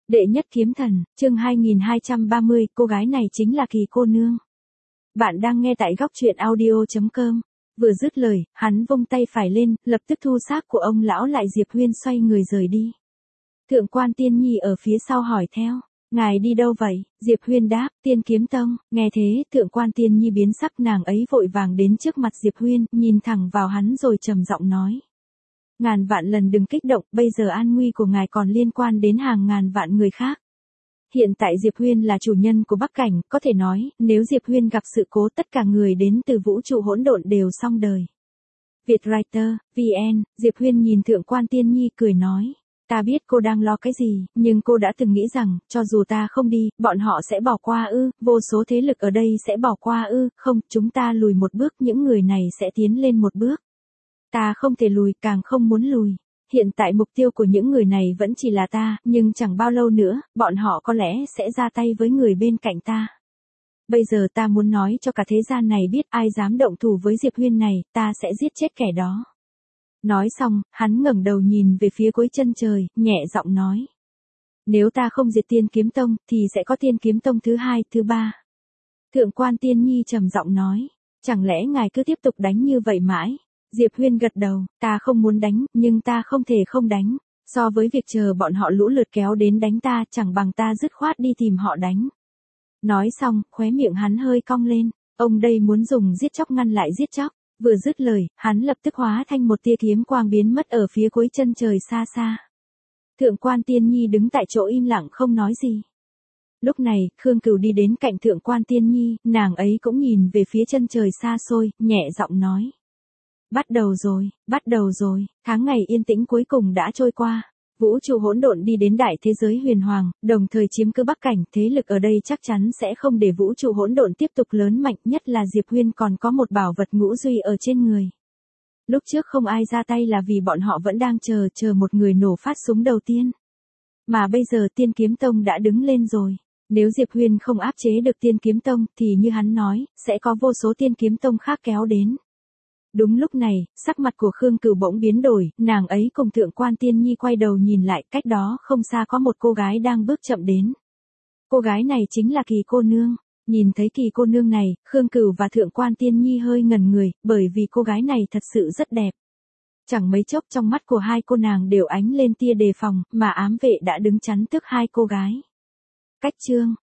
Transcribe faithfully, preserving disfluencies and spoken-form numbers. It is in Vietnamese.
Đệ nhất kiếm thần, chương hai nghìn hai trăm ba mươi, cô gái này chính là Kỳ cô nương. Bạn đang nghe tại góc truyện audio chấm com. Vừa dứt lời, hắn vung tay phải lên, lập tức thu xác của ông lão lại. Diệp Huyên xoay người rời đi. Thượng quan Tiên Nhi ở phía sau hỏi theo, ngài đi đâu vậy? Diệp Huyên đáp, Tiên Kiếm Tông. Nghe thế, thượng quan Tiên Nhi biến sắc, nàng ấy vội vàng đến trước mặt Diệp Huyên, nhìn thẳng vào hắn rồi trầm giọng nói. Ngàn vạn lần đừng kích động, bây giờ an nguy của ngài còn liên quan đến hàng ngàn vạn người khác. Hiện tại Diệp Huyên là chủ nhân của Bắc Cảnh, có thể nói, nếu Diệp Huyên gặp sự cố tất cả người đến từ vũ trụ hỗn độn đều xong đời. Vietwriter, vê en, Diệp Huyên nhìn thượng quan Tiên Nhi cười nói. Ta biết cô đang lo cái gì, nhưng cô đã từng nghĩ rằng, cho dù ta không đi, bọn họ sẽ bỏ qua ư, vô số thế lực ở đây sẽ bỏ qua ư, không, chúng ta lùi một bước, những người này sẽ tiến lên một bước. Ta không thể lùi, càng không muốn lùi. Hiện tại mục tiêu của những người này vẫn chỉ là ta, nhưng chẳng bao lâu nữa, bọn họ có lẽ sẽ ra tay với người bên cạnh ta. Bây giờ ta muốn nói cho cả thế gian này biết ai dám động thủ với Diệp Huyên này, ta sẽ giết chết kẻ đó. Nói xong, hắn ngẩng đầu nhìn về phía cuối chân trời, nhẹ giọng nói. Nếu ta không diệt Tiên Kiếm Tông, thì sẽ có Tiên Kiếm Tông thứ hai, thứ ba. Thượng quan Tiên Nhi trầm giọng nói, chẳng lẽ ngài cứ tiếp tục đánh như vậy mãi? Diệp Huyên gật đầu, ta không muốn đánh, nhưng ta không thể không đánh. So với việc chờ bọn họ lũ lượt kéo đến đánh ta, chẳng bằng ta dứt khoát đi tìm họ đánh. Nói xong, khóe miệng hắn hơi cong lên, ông đây muốn dùng giết chóc ngăn lại giết chóc. Vừa dứt lời, hắn lập tức hóa thành một tia kiếm quang biến mất ở phía cuối chân trời xa xa. Thượng quan Tiên Nhi đứng tại chỗ im lặng không nói gì. Lúc này, Khương Cửu đi đến cạnh thượng quan Tiên Nhi, nàng ấy cũng nhìn về phía chân trời xa xôi, nhẹ giọng nói. Bắt đầu rồi, bắt đầu rồi, tháng ngày yên tĩnh cuối cùng đã trôi qua. Vũ trụ hỗn độn đi đến đại thế giới huyền hoàng, đồng thời chiếm cứ Bắc Cảnh, thế lực ở đây chắc chắn sẽ không để vũ trụ hỗn độn tiếp tục lớn mạnh, nhất là Diệp Huyên còn có một bảo vật ngũ duy ở trên người. Lúc trước không ai ra tay là vì bọn họ vẫn đang chờ, chờ một người nổ phát súng đầu tiên. Mà bây giờ Tiên Kiếm Tông đã đứng lên rồi. Nếu Diệp Huyên không áp chế được Tiên Kiếm Tông, thì như hắn nói, sẽ có vô số Tiên Kiếm Tông khác kéo đến. Đúng lúc này, sắc mặt của Khương Cửu bỗng biến đổi, nàng ấy cùng thượng quan Tiên Nhi quay đầu nhìn lại, cách đó không xa có một cô gái đang bước chậm đến. Cô gái này chính là Kỳ cô nương. Nhìn thấy Kỳ cô nương này, Khương Cửu và thượng quan Tiên Nhi hơi ngẩn người, bởi vì cô gái này thật sự rất đẹp. Chẳng mấy chốc trong mắt của hai cô nàng đều ánh lên tia đề phòng, mà ám vệ đã đứng chắn trước hai cô gái. Cách chương,